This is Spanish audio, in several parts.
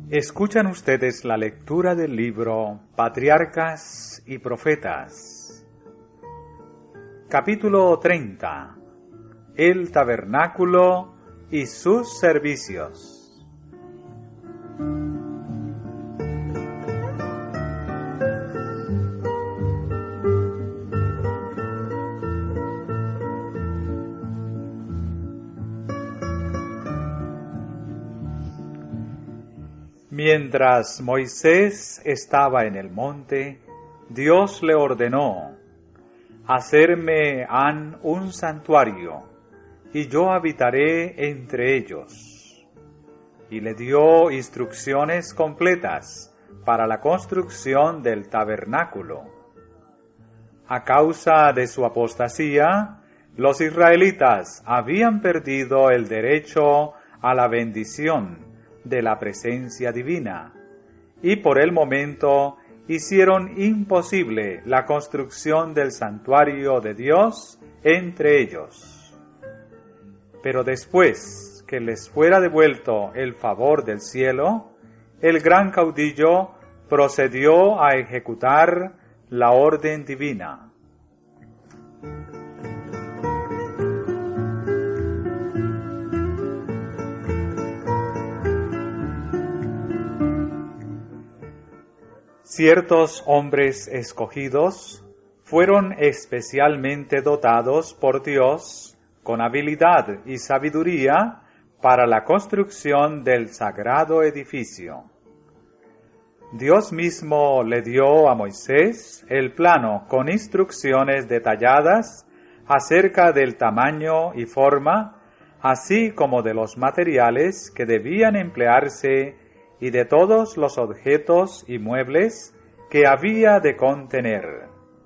Escuchan ustedes la lectura del libro Patriarcas y Profetas. Capítulo 30. El tabernáculo y sus servicios. Mientras Moisés estaba en el monte, Dios le ordenó: «Hacerme han un santuario, y yo habitaré entre ellos». Y le dio instrucciones completas para la construcción del tabernáculo. A causa de su apostasía, los israelitas habían perdido el derecho a la bendición de la presencia divina, y por el momento hicieron imposible la construcción del santuario de Dios entre ellos. Pero después que les fuera devuelto el favor del cielo, el gran caudillo procedió a ejecutar la orden divina. Ciertos hombres escogidos fueron especialmente dotados por Dios con habilidad y sabiduría para la construcción del sagrado edificio. Dios mismo le dio a Moisés el plano con instrucciones detalladas acerca del tamaño y forma, así como de los materiales que debían emplearse y de todos los objetos y muebles que había de contener.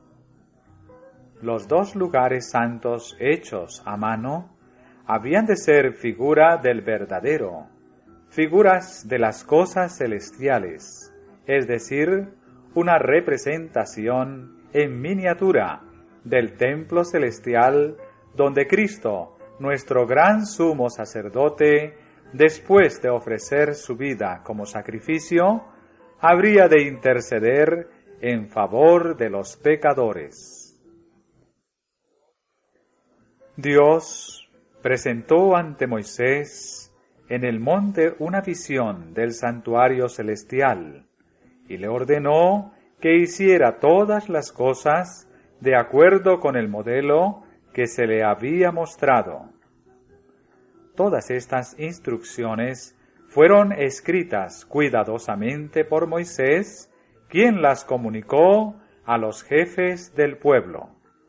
Los 2 lugares santos hechos a mano habían de ser figura del verdadero, figuras de las cosas celestiales, es decir, una representación en miniatura del templo celestial donde Cristo, nuestro gran sumo sacerdote, después de ofrecer su vida como sacrificio, habría de interceder en favor de los pecadores. Dios presentó ante Moisés en el monte una visión del santuario celestial y le ordenó que hiciera todas las cosas de acuerdo con el modelo que se le había mostrado. Todas estas instrucciones fueron escritas cuidadosamente por Moisés, quien las comunicó a los jefes del pueblo.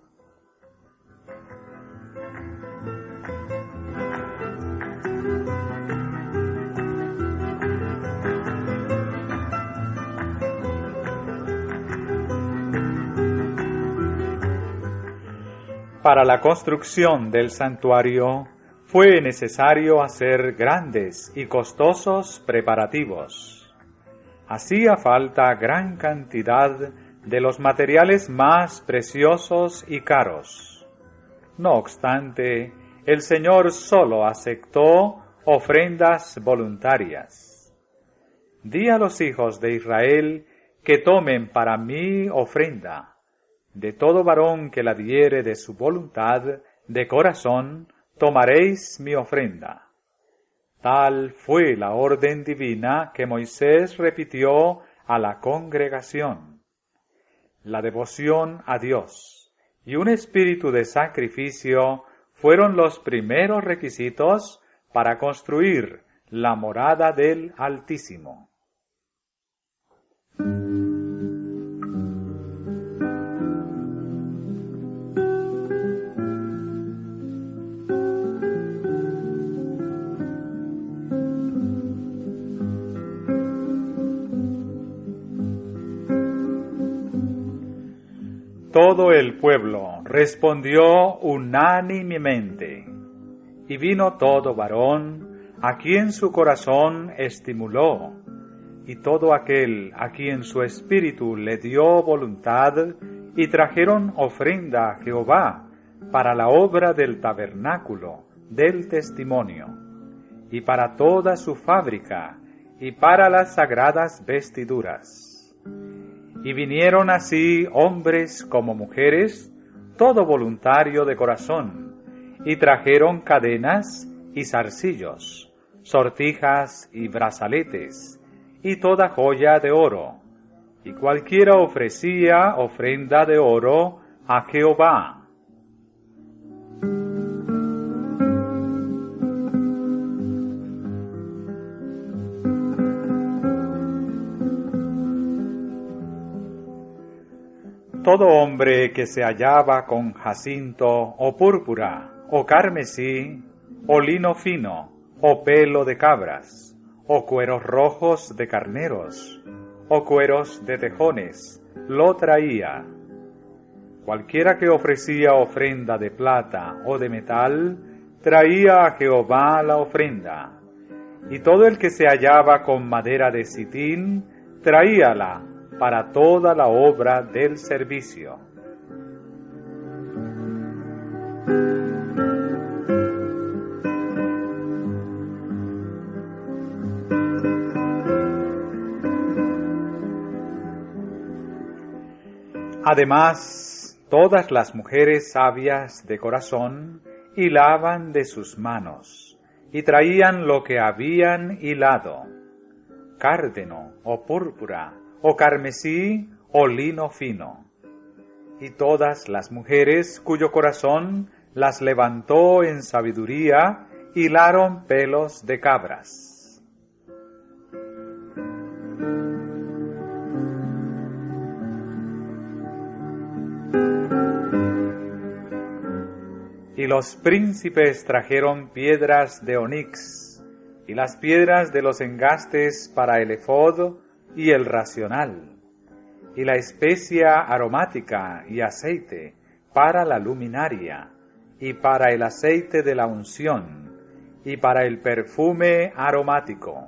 Para la construcción del santuario, fue necesario hacer grandes y costosos preparativos. Hacía falta gran cantidad de los materiales más preciosos y caros. No obstante, el Señor solo aceptó ofrendas voluntarias. Di a los hijos de Israel que tomen para mí ofrenda. De todo varón que la diere de su voluntad, de corazón, tomaréis mi ofrenda. Tal fue la orden divina que Moisés repitió a la congregación. La devoción a Dios y un espíritu de sacrificio fueron los primeros requisitos para construir la morada del Altísimo. Todo el pueblo respondió unánimemente, y vino todo varón a quien su corazón estimuló, y todo aquel a quien su espíritu le dio voluntad, y trajeron ofrenda a Jehová para la obra del tabernáculo del testimonio, y para toda su fábrica, y para las sagradas vestiduras. Y vinieron así hombres como mujeres, todo voluntario de corazón, y trajeron cadenas y zarcillos, sortijas y brazaletes, y toda joya de oro, y cualquiera ofrecía ofrenda de oro a Jehová. Todo hombre que se hallaba con jacinto, o púrpura, o carmesí, o lino fino, o pelo de cabras, o cueros rojos de carneros, o cueros de tejones, lo traía. Cualquiera que ofrecía ofrenda de plata o de metal, traía a Jehová la ofrenda. Y todo el que se hallaba con madera de sitín, traíala para toda la obra del servicio. Además, todas las mujeres sabias de corazón hilaban de sus manos, y traían lo que habían hilado, cárdeno o púrpura, o carmesí, o lino fino. Y todas las mujeres cuyo corazón las levantó en sabiduría, hilaron pelos de cabras. Y los príncipes trajeron piedras de onix, y las piedras de los engastes para el efod y el racional, y la especia aromática y aceite para la luminaria, y para el aceite de la unción, y para el perfume aromático.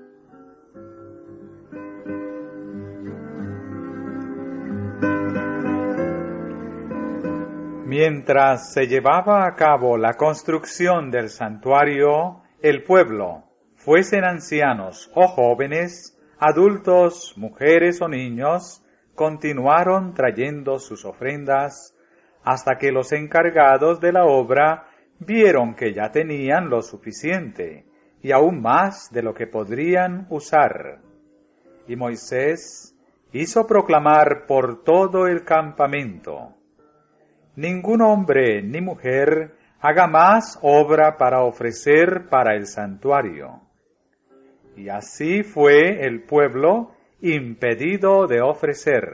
Mientras se llevaba a cabo la construcción del santuario, el pueblo, fuesen ancianos o jóvenes, adultos, mujeres o niños, continuaron trayendo sus ofrendas hasta que los encargados de la obra vieron que ya tenían lo suficiente y aún más de lo que podrían usar. Y Moisés hizo proclamar por todo el campamento: ningún hombre ni mujer haga más obra para ofrecer para el santuario. Y así fue el pueblo impedido de ofrecer.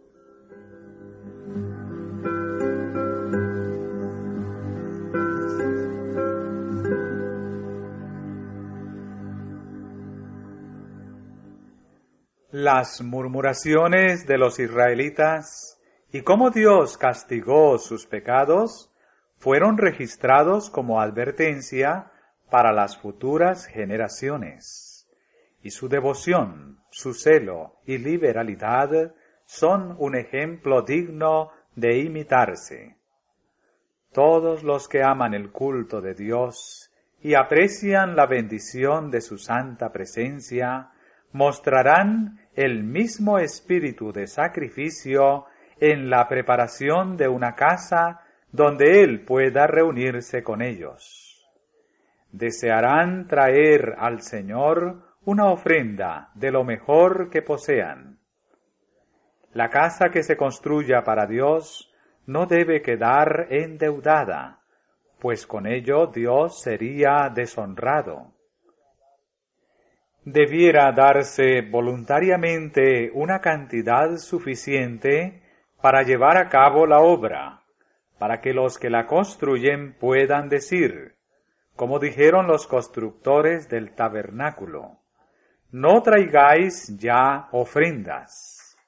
Las murmuraciones de los israelitas y cómo Dios castigó sus pecados fueron registrados como advertencia para las futuras generaciones. Y su devoción, su celo y liberalidad son un ejemplo digno de imitarse. Todos los que aman el culto de Dios y aprecian la bendición de su santa presencia, mostrarán el mismo espíritu de sacrificio en la preparación de una casa donde Él pueda reunirse con ellos. Desearán traer al Señor una ofrenda de lo mejor que posean. La casa que se construya para Dios no debe quedar endeudada, pues con ello Dios sería deshonrado. Debiera darse voluntariamente una cantidad suficiente para llevar a cabo la obra, para que los que la construyen puedan decir, como dijeron los constructores del tabernáculo: no traigáis ya ofrendas.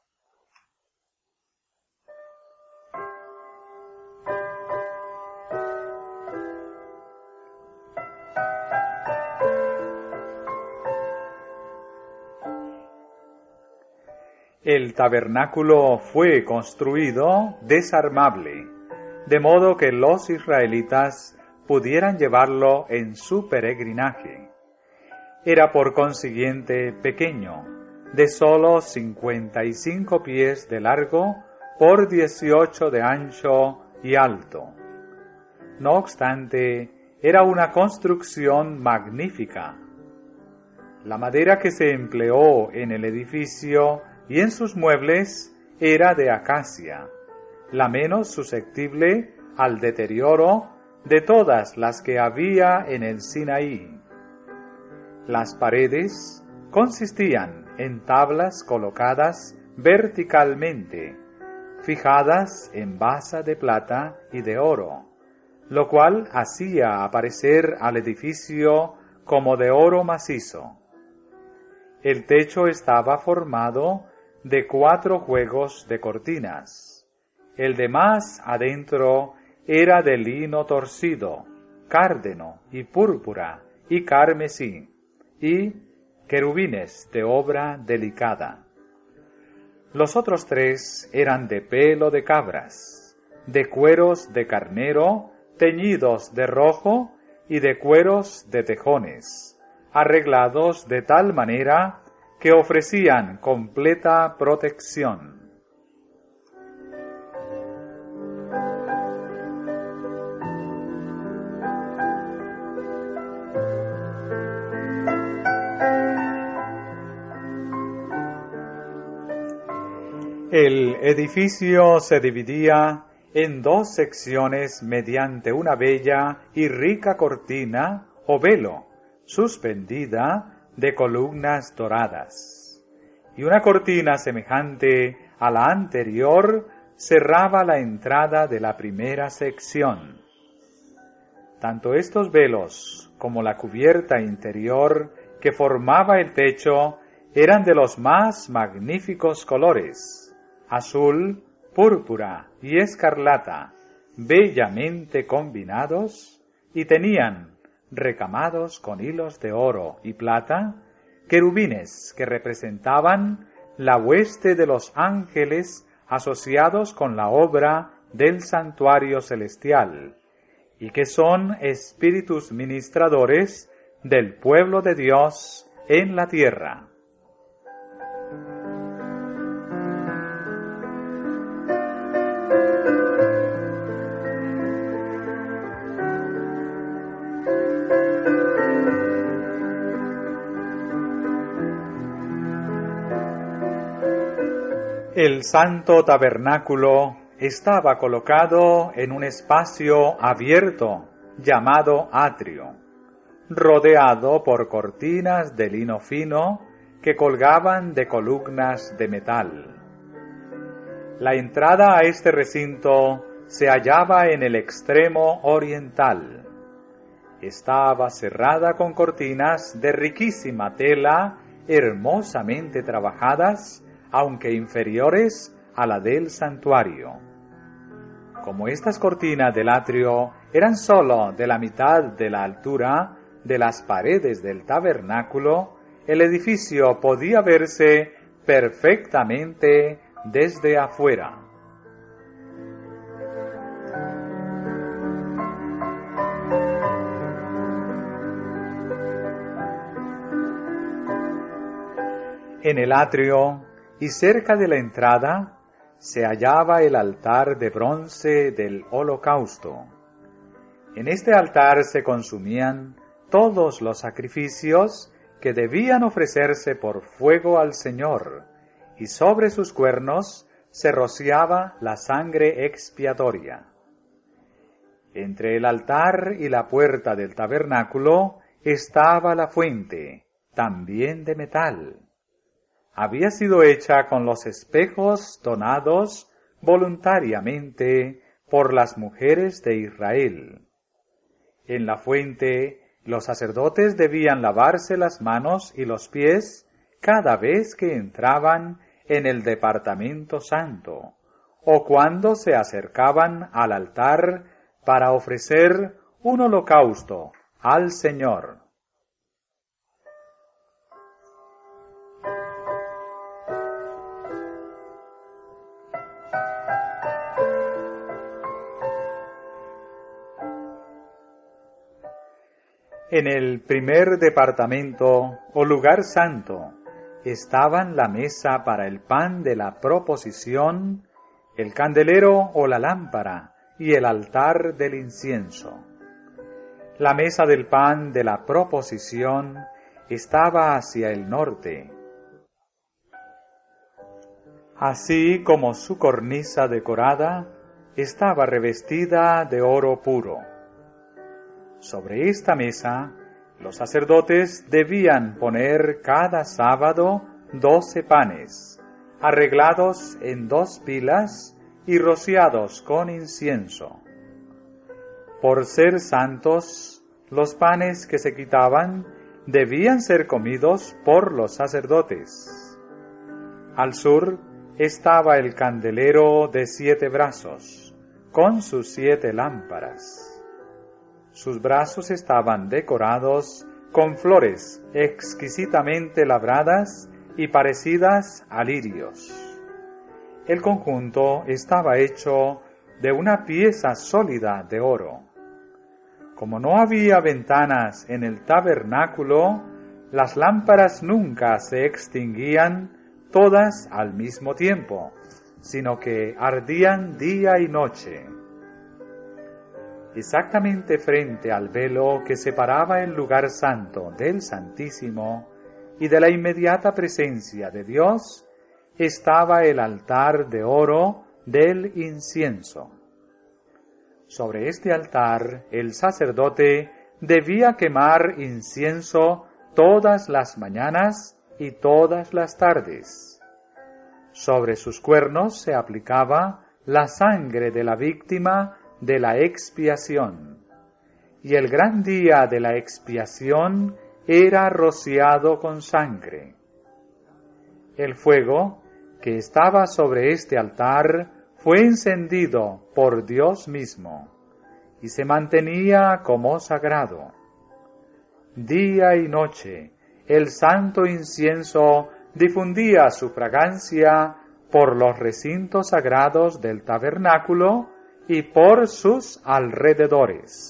El tabernáculo fue construido desarmable, de modo que los israelitas pudieran llevarlo en su peregrinaje. era por consiguiente pequeño, de sólo 55 pies de largo por 18 de ancho y alto. No obstante, era una construcción magnífica. La madera que se empleó en el edificio y en sus muebles era de acacia, la menos susceptible al deterioro de todas las que había en el Sinaí. Las paredes consistían en tablas colocadas verticalmente, fijadas en basa de plata y de oro, lo cual hacía aparecer al edificio como de oro macizo. El techo estaba formado de 4 juegos de cortinas. El de más adentro era de lino torcido, cárdeno y púrpura y carmesí, y querubines de obra delicada. Los otros 3 eran de pelo de cabras, de cueros de carnero teñidos de rojo y de cueros de tejones, arreglados de tal manera que ofrecían completa protección. El edificio se dividía en 2 secciones mediante una bella y rica cortina o velo, suspendida de columnas doradas, y una cortina semejante a la anterior cerraba la entrada de la primera sección. Tanto estos velos como la cubierta interior que formaba el techo eran de los más magníficos colores: azul, púrpura y escarlata, bellamente combinados, y tenían, recamados con hilos de oro y plata, querubines que representaban la hueste de los ángeles asociados con la obra del santuario celestial, y que son espíritus ministradores del pueblo de Dios en la tierra. El santo tabernáculo estaba colocado en un espacio abierto llamado atrio, rodeado por cortinas de lino fino que colgaban de columnas de metal. La entrada a este recinto se hallaba en el extremo oriental. Estaba cerrada con cortinas de riquísima tela, hermosamente trabajadas, aunque inferiores a la del santuario. Como estas cortinas del atrio eran sólo de la mitad de la altura de las paredes del tabernáculo, el edificio podía verse perfectamente desde afuera. En el atrio y cerca de la entrada se hallaba el altar de bronce del holocausto. En este altar se consumían todos los sacrificios que debían ofrecerse por fuego al Señor, y sobre sus cuernos se rociaba la sangre expiatoria. Entre el altar y la puerta del tabernáculo estaba la fuente, también de metal. Había sido hecha con los espejos donados voluntariamente por las mujeres de Israel. En la fuente, los sacerdotes debían lavarse las manos y los pies cada vez que entraban en el departamento santo, o cuando se acercaban al altar para ofrecer un holocausto al Señor. En el primer departamento o lugar santo estaban la mesa para el pan de la proposición, el candelero o la lámpara y el altar del incienso. La mesa del pan de la proposición estaba hacia el norte, así como su cornisa decorada estaba revestida de oro puro. Sobre esta mesa, los sacerdotes debían poner cada sábado 12 panes, arreglados en 2 pilas y rociados con incienso. Por ser santos, los panes que se quitaban debían ser comidos por los sacerdotes. Al sur estaba el candelero de 7 brazos, con sus 7 lámparas. Sus brazos estaban decorados con flores exquisitamente labradas y parecidas a lirios. El conjunto estaba hecho de una pieza sólida de oro. Como no había ventanas en el tabernáculo, las lámparas nunca se extinguían todas al mismo tiempo, sino que ardían día y noche. Exactamente frente al velo que separaba el lugar santo del Santísimo y de la inmediata presencia de Dios, estaba el altar de oro del incienso. Sobre este altar el sacerdote debía quemar incienso todas las mañanas y todas las tardes. Sobre sus cuernos se aplicaba la sangre de la víctima de la expiación, y el gran día de la expiación era rociado con sangre. El fuego que estaba sobre este altar fue encendido por Dios mismo, y se mantenía como sagrado. Día y noche, el santo incienso difundía su fragancia por los recintos sagrados del tabernáculo y por sus alrededores.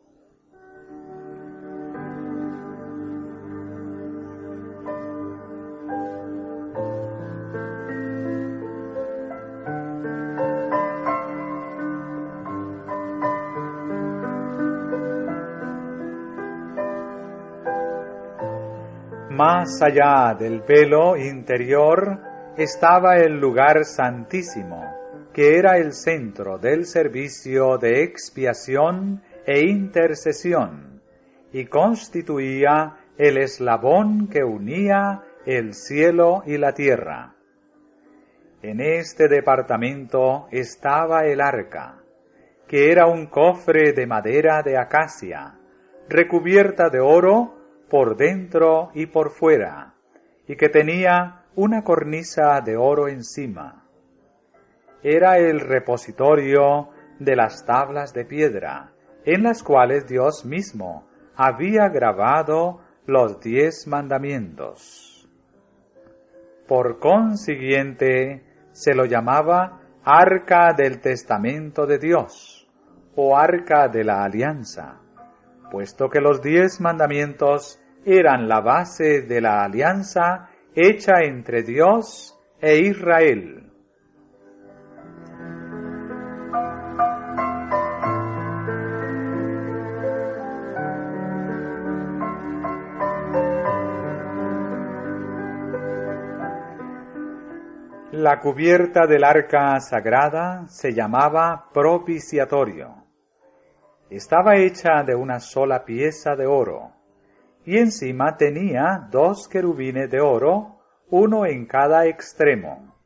Más allá del velo interior estaba el lugar santísimo, que era el centro del servicio de expiación e intercesión, y constituía el eslabón que unía el cielo y la tierra. En este departamento estaba el arca, que era un cofre de madera de acacia, recubierta de oro por dentro y por fuera, y que tenía una cornisa de oro encima. Era el repositorio de las tablas de piedra, en las cuales Dios mismo había grabado los 10 mandamientos. Por consiguiente, se lo llamaba Arca del Testamento de Dios, o Arca de la Alianza, puesto que los 10 mandamientos eran la base de la alianza hecha entre Dios e Israel. La cubierta del arca sagrada se llamaba propiciatorio. Estaba hecha de una sola pieza de oro, y encima tenía 2 querubines de oro, uno en cada extremo.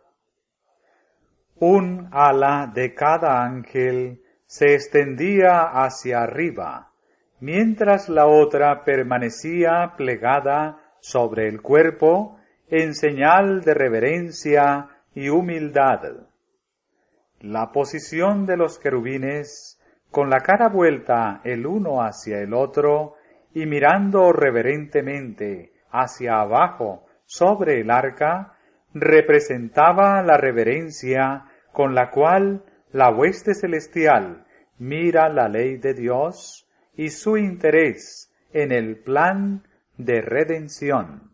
Un ala de cada ángel se extendía hacia arriba, mientras la otra permanecía plegada sobre el cuerpo en señal de reverencia y humildad. La posición de los querubines, con la cara vuelta el uno hacia el otro y mirando reverentemente hacia abajo sobre el arca, representaba la reverencia con la cual la hueste celestial mira la ley de Dios y su interés en el plan de redención.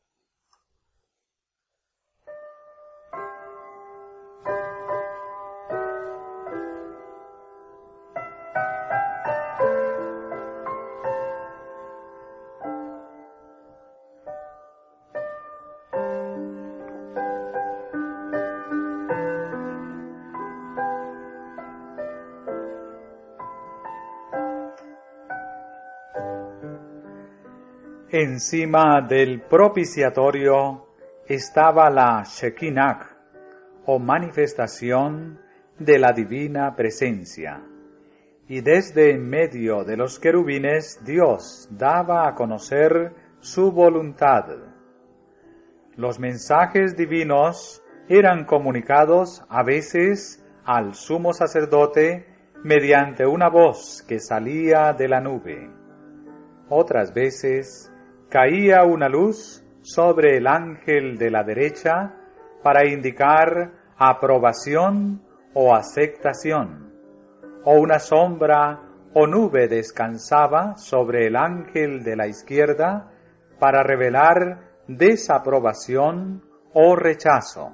Encima del propiciatorio estaba la Shekinah, o manifestación de la divina presencia, y desde en medio de los querubines Dios daba a conocer su voluntad. Los mensajes divinos eran comunicados a veces al sumo sacerdote mediante una voz que salía de la nube. Otras veces caía una luz sobre el ángel de la derecha para indicar aprobación o aceptación, o una sombra o nube descansaba sobre el ángel de la izquierda para revelar desaprobación o rechazo.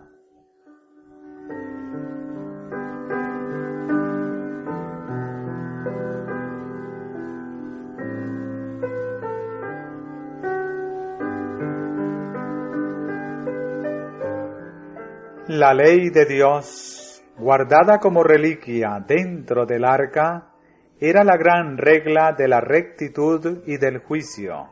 La ley de Dios, guardada como reliquia dentro del arca, era la gran regla de la rectitud y del juicio.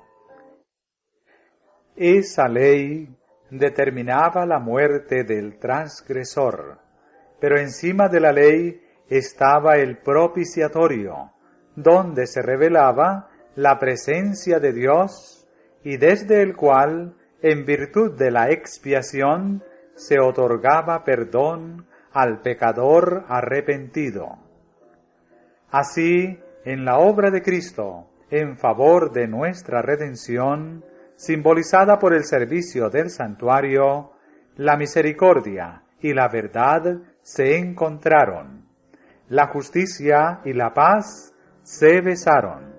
Esa ley determinaba la muerte del transgresor, pero encima de la ley estaba el propiciatorio, donde se revelaba la presencia de Dios y desde el cual, en virtud de la expiación, se otorgaba perdón al pecador arrepentido. Así, en la obra de Cristo, en favor de nuestra redención, simbolizada por el servicio del santuario, la misericordia y la verdad se encontraron. La justicia y la paz se besaron.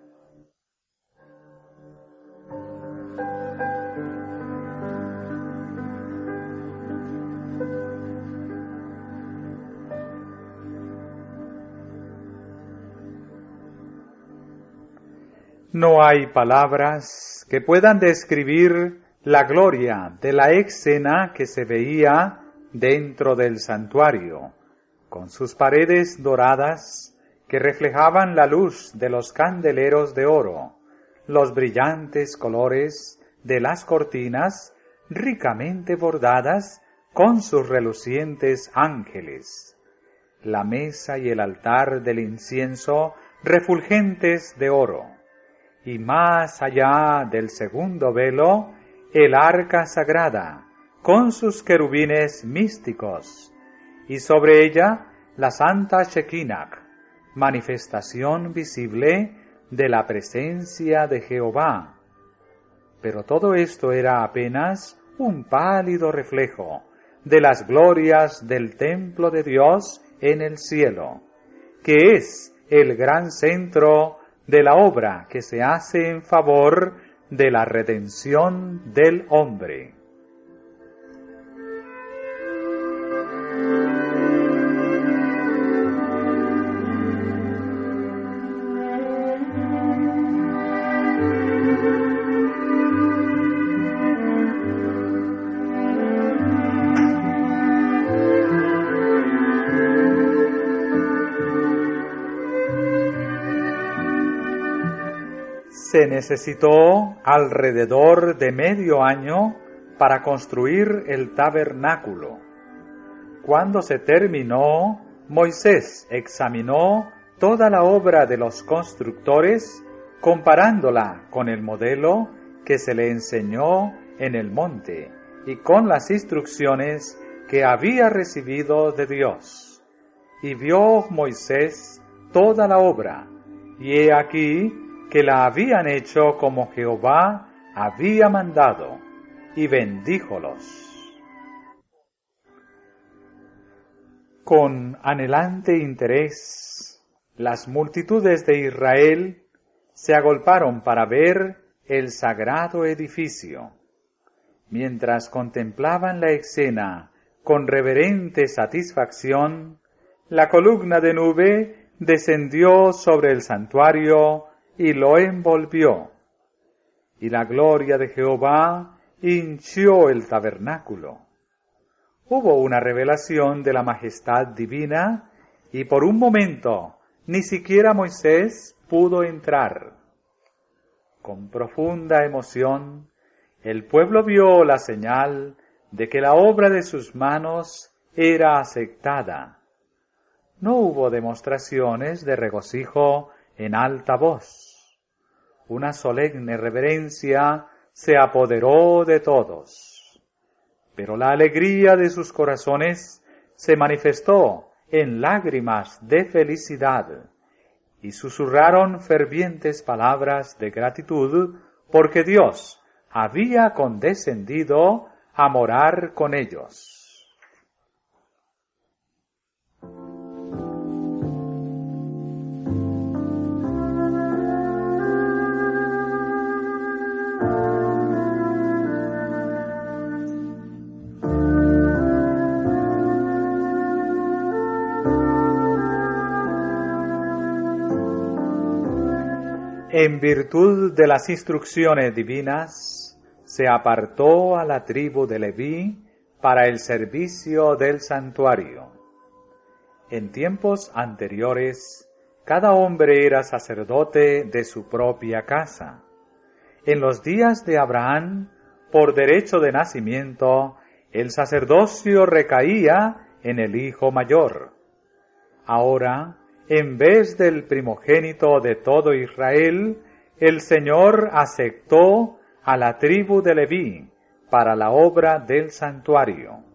No hay palabras que puedan describir la gloria de la escena que se veía dentro del santuario, con sus paredes doradas que reflejaban la luz de los candeleros de oro, los brillantes colores de las cortinas ricamente bordadas con sus relucientes ángeles, la mesa y el altar del incienso refulgentes de oro, y más allá del segundo velo, el arca sagrada, con sus querubines místicos, y sobre ella la santa Shekinah, manifestación visible de la presencia de Jehová. Pero todo esto era apenas un pálido reflejo de las glorias del templo de Dios en el cielo, que es el gran centro de la obra que se hace en favor de la redención del hombre. Se necesitó alrededor de medio año para construir el tabernáculo. Cuando se terminó, Moisés examinó toda la obra de los constructores, comparándola con el modelo que se le enseñó en el monte y con las instrucciones que había recibido de Dios. Y vio Moisés toda la obra, y he aquí que la habían hecho como Jehová había mandado, y bendíjolos. Con anhelante interés, las multitudes de Israel se agolparon para ver el sagrado edificio. Mientras contemplaban la escena con reverente satisfacción, la columna de nube descendió sobre el santuario y lo envolvió, y la gloria de Jehová hinchió el tabernáculo. Hubo una revelación de la majestad divina, y por un momento ni siquiera Moisés pudo entrar. Con profunda emoción, el pueblo vio la señal de que la obra de sus manos era aceptada. No hubo demostraciones de regocijo en alta voz. Una solemne reverencia se apoderó de todos. Pero la alegría de sus corazones se manifestó en lágrimas de felicidad, y susurraron fervientes palabras de gratitud porque Dios había condescendido a morar con ellos. En virtud de las instrucciones divinas, se apartó a la tribu de Leví para el servicio del santuario. En tiempos anteriores, cada hombre era sacerdote de su propia casa. En los días de Abraham, por derecho de nacimiento, el sacerdocio recaía en el hijo mayor. Ahora, en vez del primogénito de todo Israel, el Señor aceptó a la tribu de Leví para la obra del santuario.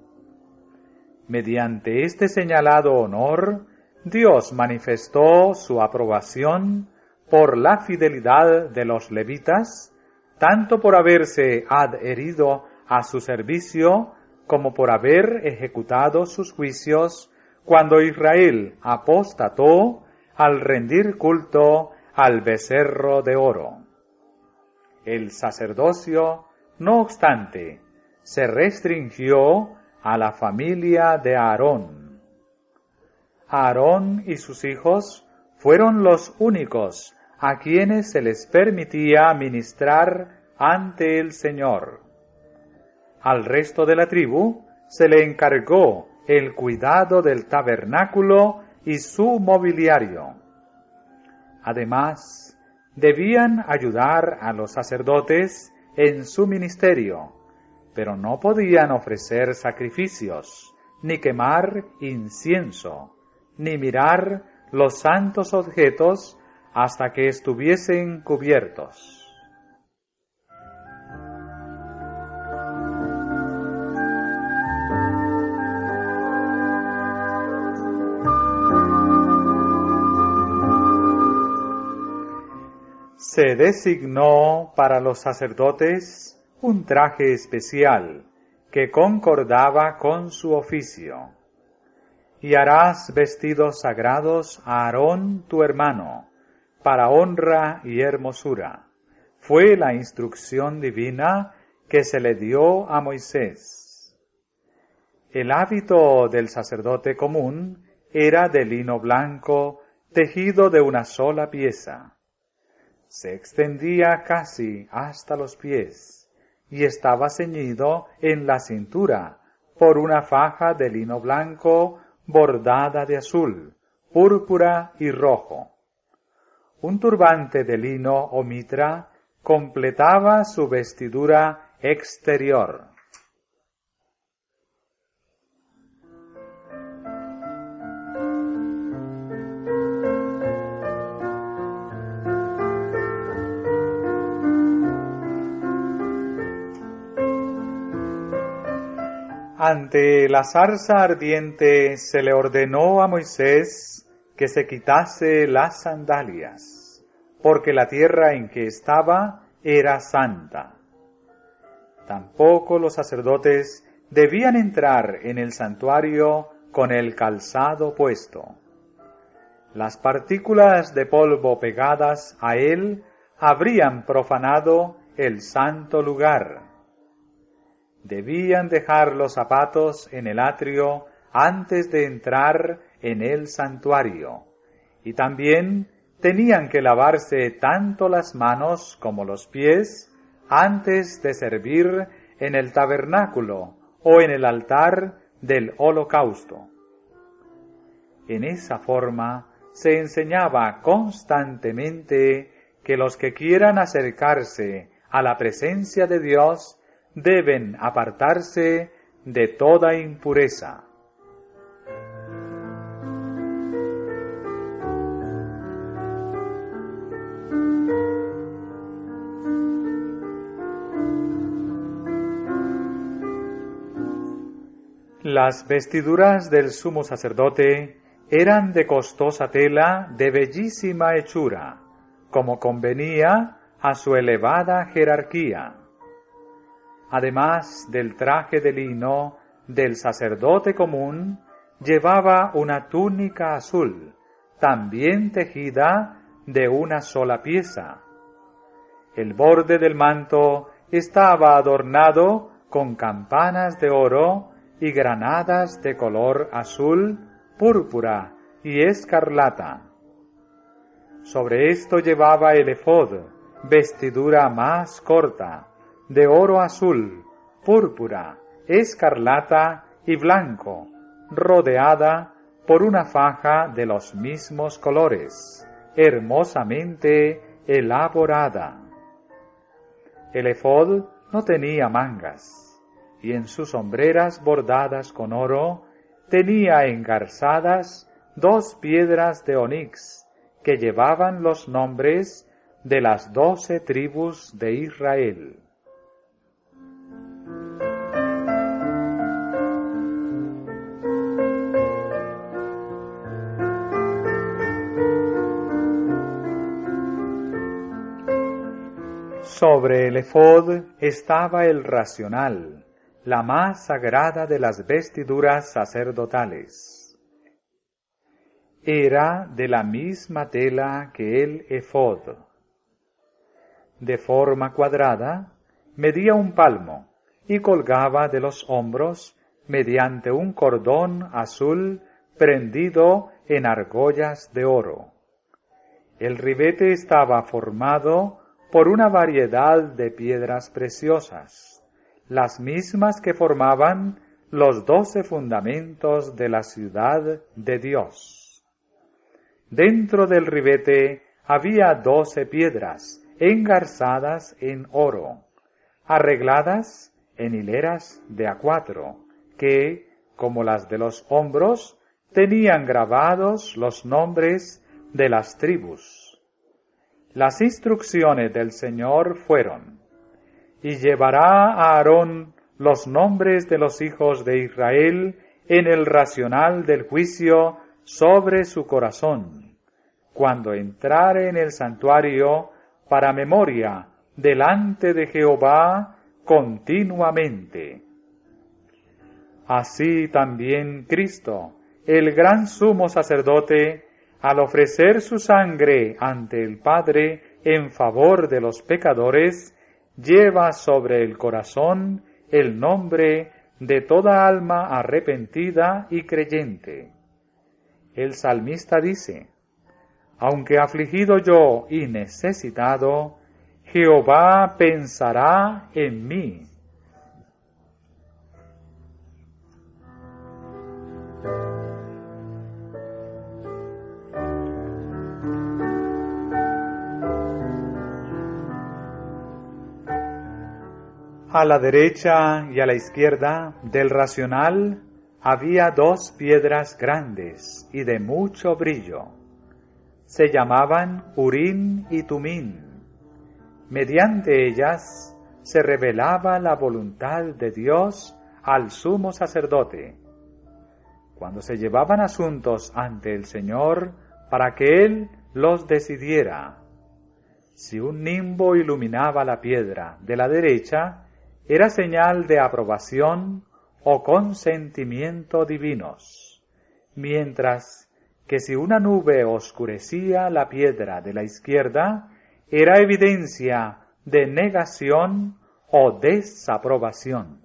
Mediante este señalado honor, Dios manifestó su aprobación por la fidelidad de los levitas, tanto por haberse adherido a su servicio como por haber ejecutado sus juicios cuando Israel apostató al rendir culto al becerro de oro. El sacerdocio, no obstante, se restringió a la familia de Aarón. Aarón y sus hijos fueron los únicos a quienes se les permitía ministrar ante el Señor. Al resto de la tribu se le encargó el cuidado del tabernáculo y su mobiliario. Además, debían ayudar a los sacerdotes en su ministerio, pero no podían ofrecer sacrificios, ni quemar incienso, ni mirar los santos objetos hasta que estuviesen cubiertos. Se designó para los sacerdotes un traje especial que concordaba con su oficio. Y harás vestidos sagrados a Aarón tu hermano, para honra y hermosura. Fue la instrucción divina que se le dio a Moisés. El hábito del sacerdote común era de lino blanco, tejido de una sola pieza. Se extendía casi hasta los pies y estaba ceñido en la cintura por una faja de lino blanco bordada de azul, púrpura y rojo. Un turbante de lino o mitra completaba su vestidura exterior. Ante la zarza ardiente se le ordenó a Moisés que se quitase las sandalias, porque la tierra en que estaba era santa. Tampoco los sacerdotes debían entrar en el santuario con el calzado puesto. Las partículas de polvo pegadas a él habrían profanado el santo lugar. Debían dejar los zapatos en el atrio antes de entrar en el santuario, y también tenían que lavarse tanto las manos como los pies antes de servir en el tabernáculo o en el altar del holocausto. En esa forma se enseñaba constantemente que los que quieran acercarse a la presencia de Dios deben apartarse de toda impureza. Las vestiduras del sumo sacerdote eran de costosa tela de bellísima hechura, como convenía a su elevada jerarquía. Además del traje de lino del sacerdote común, llevaba una túnica azul, también tejida de una sola pieza. El borde del manto estaba adornado con campanas de oro y granadas de color azul, púrpura y escarlata. Sobre esto llevaba el efod, vestidura más corta, de oro azul, púrpura, escarlata y blanco, rodeada por una faja de los mismos colores, hermosamente elaborada. El efod no tenía mangas, y en sus hombreras bordadas con oro tenía engarzadas 2 piedras de onix que llevaban los nombres de las 12 tribus de Israel. Sobre el efod estaba el racional, la más sagrada de las vestiduras sacerdotales. Era de la misma tela que el efod. De forma cuadrada, medía 1 palmo y colgaba de los hombros mediante un cordón azul prendido en argollas de oro. El ribete estaba formado por una variedad de piedras preciosas, las mismas que formaban los 12 fundamentos de la ciudad de Dios. Dentro del ribete había 12 piedras engarzadas en oro, arregladas en hileras de A4, que, como las de los hombros, tenían grabados los nombres de las tribus. Las instrucciones del Señor fueron: y llevará a Aarón los nombres de los hijos de Israel en el racional del juicio sobre su corazón, cuando entrare en el santuario para memoria delante de Jehová continuamente. Así también Cristo, el gran sumo sacerdote, al ofrecer su sangre ante el Padre en favor de los pecadores, lleva sobre el corazón el nombre de toda alma arrepentida y creyente. El salmista dice: aunque afligido yo y necesitado, Jehová pensará en mí. A la derecha y a la izquierda del racional había 2 piedras grandes y de mucho brillo. Se llamaban Urín y Tumín. Mediante ellas se revelaba la voluntad de Dios al sumo sacerdote, cuando se llevaban asuntos ante el Señor para que Él los decidiera. Si un nimbo iluminaba la piedra de la derecha, era señal de aprobación o consentimiento divinos, mientras que si una nube oscurecía la piedra de la izquierda, era evidencia de negación o desaprobación.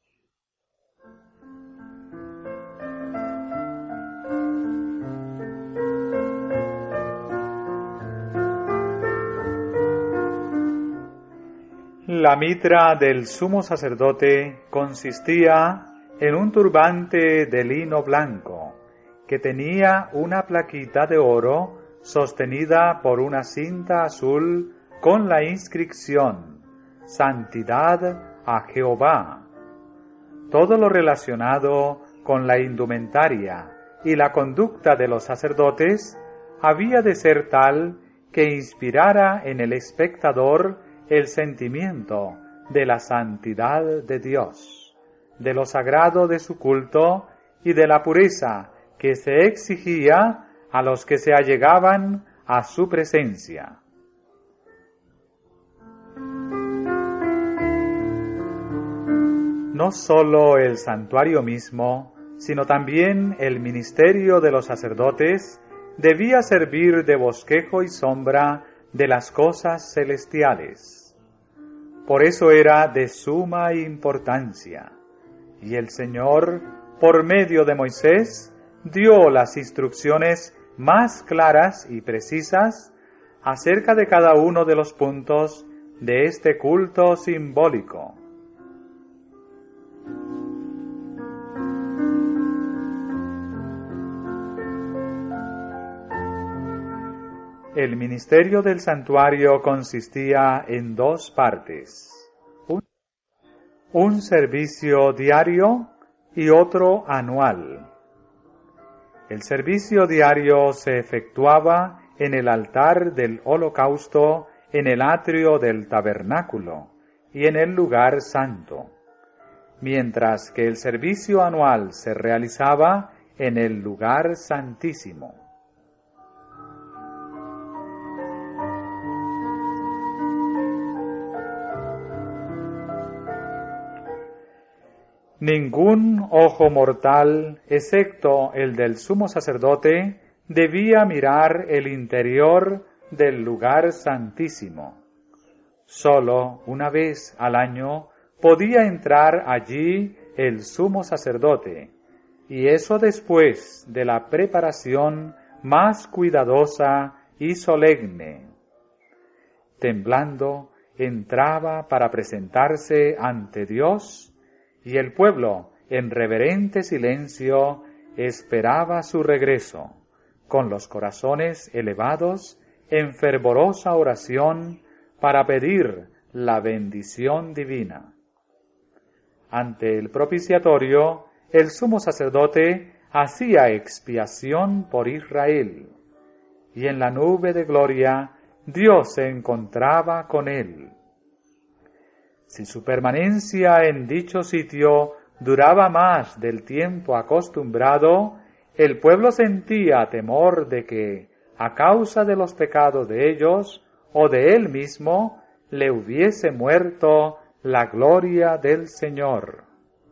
La mitra del sumo sacerdote consistía en un turbante de lino blanco, que tenía una plaquita de oro sostenida por una cinta azul con la inscripción Santidad a Jehová. Todo lo relacionado con la indumentaria y la conducta de los sacerdotes había de ser tal que inspirara en el espectador el sentimiento de la santidad de Dios, de lo sagrado de su culto y de la pureza que se exigía a los que se allegaban a su presencia. No sólo el santuario mismo, sino también el ministerio de los sacerdotes debía servir de bosquejo y sombra de las cosas celestiales. Por eso era de suma importancia, y el Señor, por medio de Moisés, dio las instrucciones más claras y precisas acerca de cada uno de los puntos de este culto simbólico. El ministerio del santuario consistía en dos partes, un servicio diario y otro anual. El servicio diario se efectuaba en el altar del holocausto, en el atrio del tabernáculo y en el lugar santo, mientras que el servicio anual se realizaba en el lugar santísimo. Ningún ojo mortal, excepto el del sumo sacerdote, debía mirar el interior del lugar santísimo. Solo una vez al año podía entrar allí el sumo sacerdote, y eso después de la preparación más cuidadosa y solemne. Temblando, entraba para presentarse ante Dios, y el pueblo, en reverente silencio, esperaba su regreso, con los corazones elevados en fervorosa oración para pedir la bendición divina. Ante el propiciatorio, el sumo sacerdote hacía expiación por Israel, y en la nube de gloria Dios se encontraba con él. Si su permanencia en dicho sitio duraba más del tiempo acostumbrado, el pueblo sentía temor de que, a causa de los pecados de ellos o de él mismo, le hubiese muerto la gloria del Señor.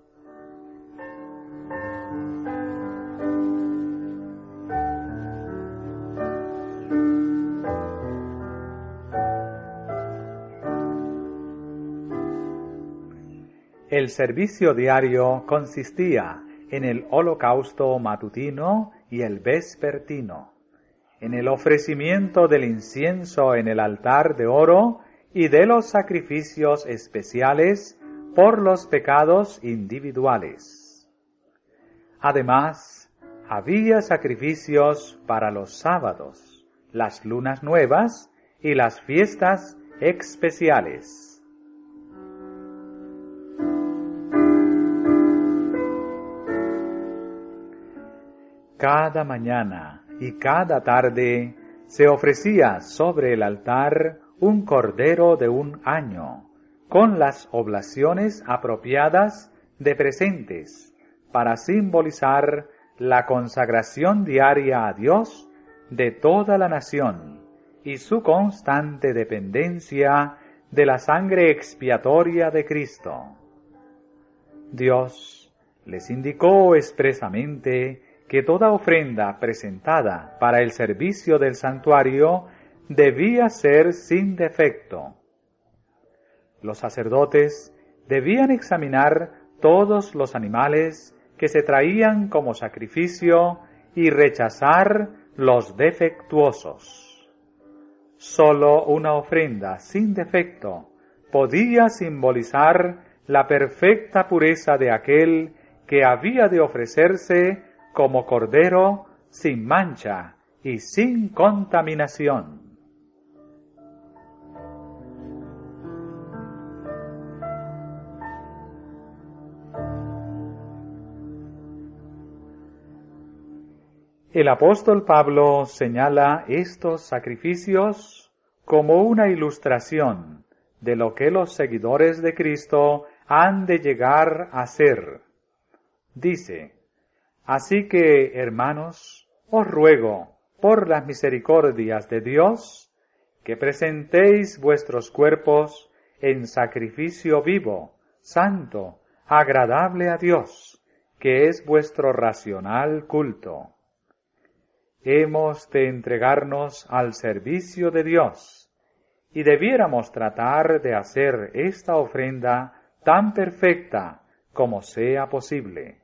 El servicio diario consistía en el holocausto matutino y el vespertino, en el ofrecimiento del incienso en el altar de oro y de los sacrificios especiales por los pecados individuales. Además, había sacrificios para los sábados, las lunas nuevas y las fiestas especiales. Cada mañana y cada tarde se ofrecía sobre el altar un cordero de 1 año, con las oblaciones apropiadas de presentes, para simbolizar la consagración diaria a Dios de toda la nación y su constante dependencia de la sangre expiatoria de Cristo. Dios les indicó expresamente que toda ofrenda presentada para el servicio del santuario debía ser sin defecto. Los sacerdotes debían examinar todos los animales que se traían como sacrificio y rechazar los defectuosos. Sólo una ofrenda sin defecto podía simbolizar la perfecta pureza de aquel que había de ofrecerse como cordero sin mancha y sin contaminación. El apóstol Pablo señala estos sacrificios como una ilustración de lo que los seguidores de Cristo han de llegar a ser. Dice: así que, hermanos, os ruego, por las misericordias de Dios, que presentéis vuestros cuerpos en sacrificio vivo, santo, agradable a Dios, que es vuestro racional culto. Hemos de entregarnos al servicio de Dios, y debiéramos tratar de hacer esta ofrenda tan perfecta como sea posible.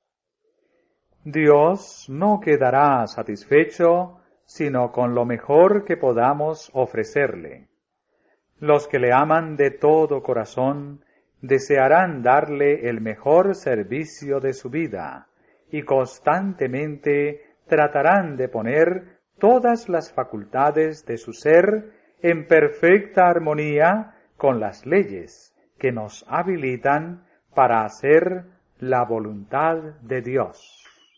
Dios no quedará satisfecho sino con lo mejor que podamos ofrecerle. Los que le aman de todo corazón desearán darle el mejor servicio de su vida y constantemente tratarán de poner todas las facultades de su ser en perfecta armonía con las leyes que nos habilitan para hacer la voluntad de Dios.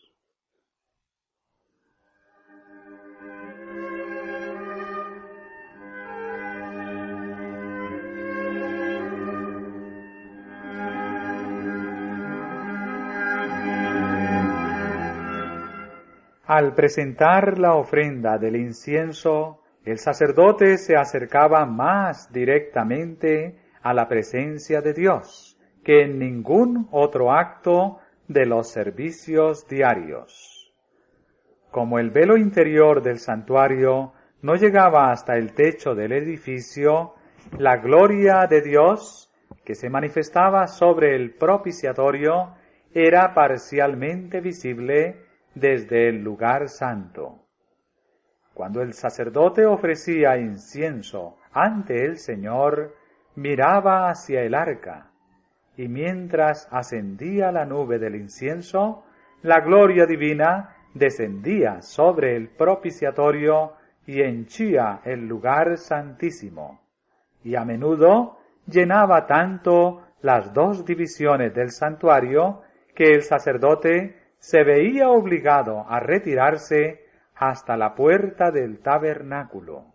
Al presentar la ofrenda del incienso, el sacerdote se acercaba más directamente a la presencia de Dios que en ningún otro acto de los servicios diarios. Como el velo interior del santuario no llegaba hasta el techo del edificio, la gloria de Dios, que se manifestaba sobre el propiciatorio, era parcialmente visible desde el lugar santo. Cuando el sacerdote ofrecía incienso ante el Señor, miraba hacia el arca, y mientras ascendía la nube del incienso, la gloria divina descendía sobre el propiciatorio y henchía el lugar santísimo, y a menudo llenaba tanto las dos divisiones del santuario que el sacerdote se veía obligado a retirarse hasta la puerta del tabernáculo.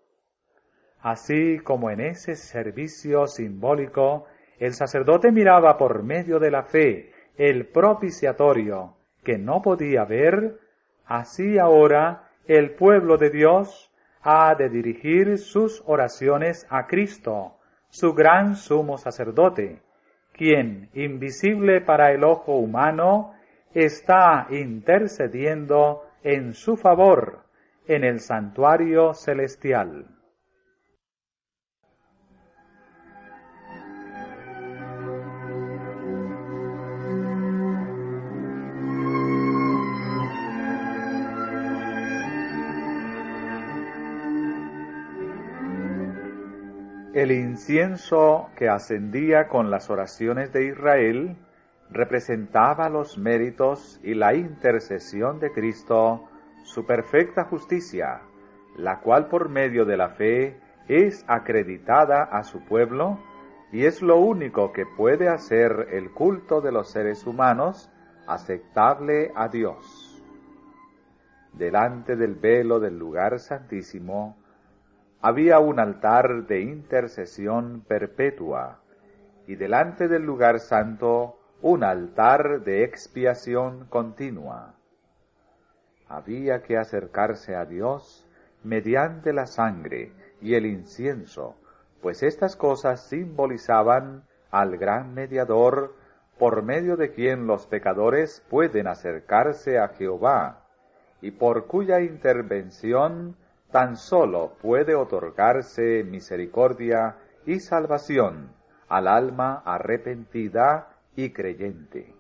Así como en ese servicio simbólico, el sacerdote miraba por medio de la fe el propiciatorio que no podía ver, así ahora el pueblo de Dios ha de dirigir sus oraciones a Cristo, su gran sumo sacerdote, quien, invisible para el ojo humano, está intercediendo en su favor en el santuario celestial. El incienso que ascendía con las oraciones de Israel representaba los méritos y la intercesión de Cristo, su perfecta justicia, la cual por medio de la fe es acreditada a su pueblo y es lo único que puede hacer el culto de los seres humanos aceptable a Dios. Delante del velo del lugar santísimo había un altar de intercesión perpetua y delante del lugar santo un altar de expiación continua. Había que acercarse a Dios mediante la sangre y el incienso, pues estas cosas simbolizaban al gran mediador por medio de quien los pecadores pueden acercarse a Jehová y por cuya intervención tan solo puede otorgarse misericordia y salvación al alma arrepentida y creyente.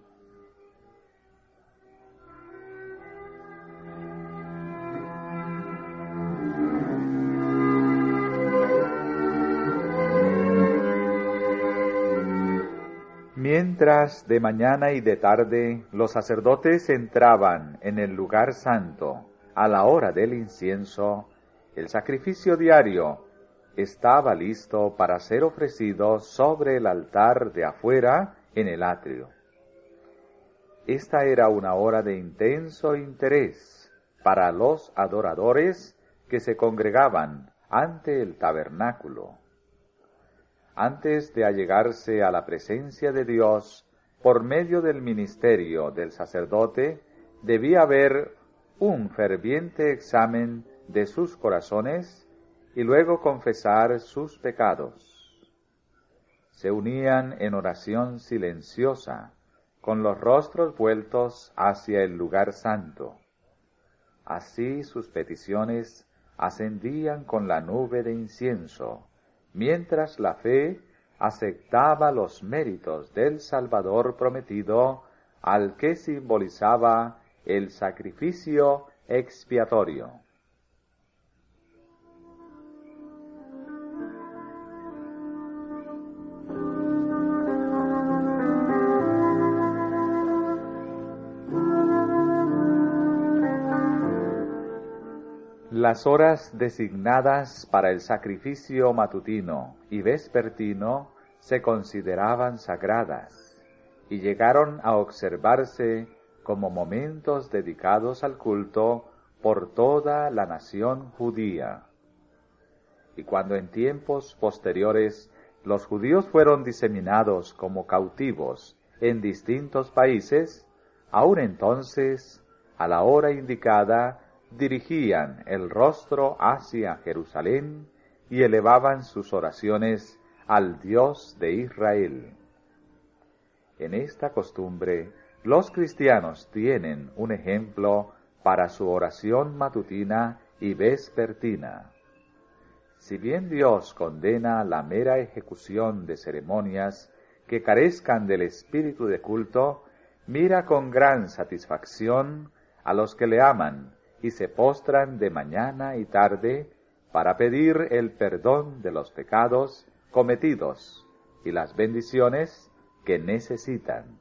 Mientras de mañana y de tarde los sacerdotes entraban en el lugar santo a la hora del incienso, el sacrificio diario estaba listo para ser ofrecido sobre el altar de afuera en el atrio. Esta era una hora de intenso interés para los adoradores que se congregaban ante el tabernáculo. Antes de allegarse a la presencia de Dios por medio del ministerio del sacerdote, debía haber un ferviente examen de sus corazones y luego confesar sus pecados. Se unían en oración silenciosa, con los rostros vueltos hacia el lugar santo. Así sus peticiones ascendían con la nube de incienso, mientras la fe aceptaba los méritos del Salvador prometido, al que simbolizaba el sacrificio expiatorio. Las horas designadas para el sacrificio matutino y vespertino se consideraban sagradas y llegaron a observarse como momentos dedicados al culto por toda la nación judía. Y cuando en tiempos posteriores los judíos fueron diseminados como cautivos en distintos países, aún entonces, a la hora indicada, dirigían el rostro hacia Jerusalén y elevaban sus oraciones al Dios de Israel. En esta costumbre, los cristianos tienen un ejemplo para su oración matutina y vespertina. Si bien Dios condena la mera ejecución de ceremonias que carezcan del espíritu de culto, mira con gran satisfacción a los que le aman y se postran de mañana y tarde para pedir el perdón de los pecados cometidos y las bendiciones que necesitan.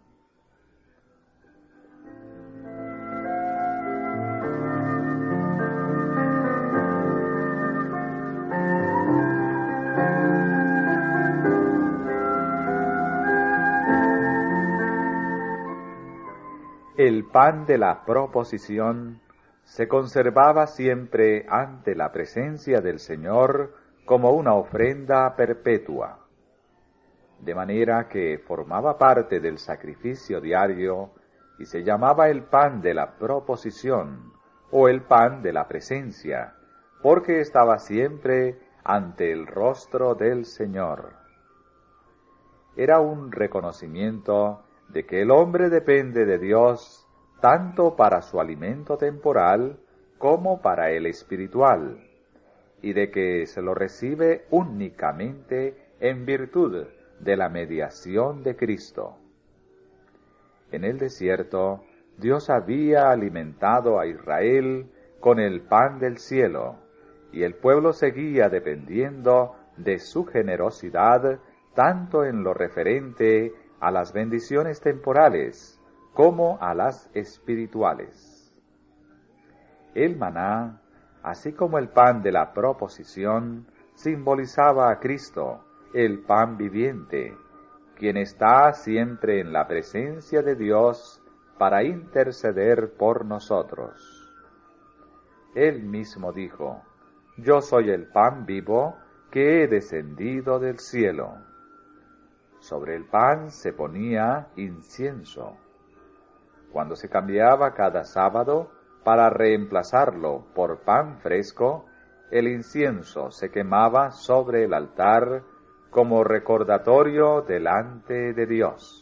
El pan de la proposición se conservaba siempre ante la presencia del Señor como una ofrenda perpetua, de manera que formaba parte del sacrificio diario y se llamaba el pan de la proposición o el pan de la presencia, porque estaba siempre ante el rostro del Señor. Era un reconocimiento de que el hombre depende de Dios tanto para su alimento temporal como para el espiritual, y de que se lo recibe únicamente en virtud de la mediación de Cristo. En el desierto, Dios había alimentado a Israel con el pan del cielo, y el pueblo seguía dependiendo de su generosidad tanto en lo referente a las bendiciones temporales como a las espirituales. El maná, así como el pan de la proposición, simbolizaba a Cristo, el pan viviente, quien está siempre en la presencia de Dios para interceder por nosotros. Él mismo dijo: «Yo soy el pan vivo que he descendido del cielo». Sobre el pan se ponía incienso. Cuando se cambiaba cada sábado para reemplazarlo por pan fresco, el incienso se quemaba sobre el altar como recordatorio delante de Dios.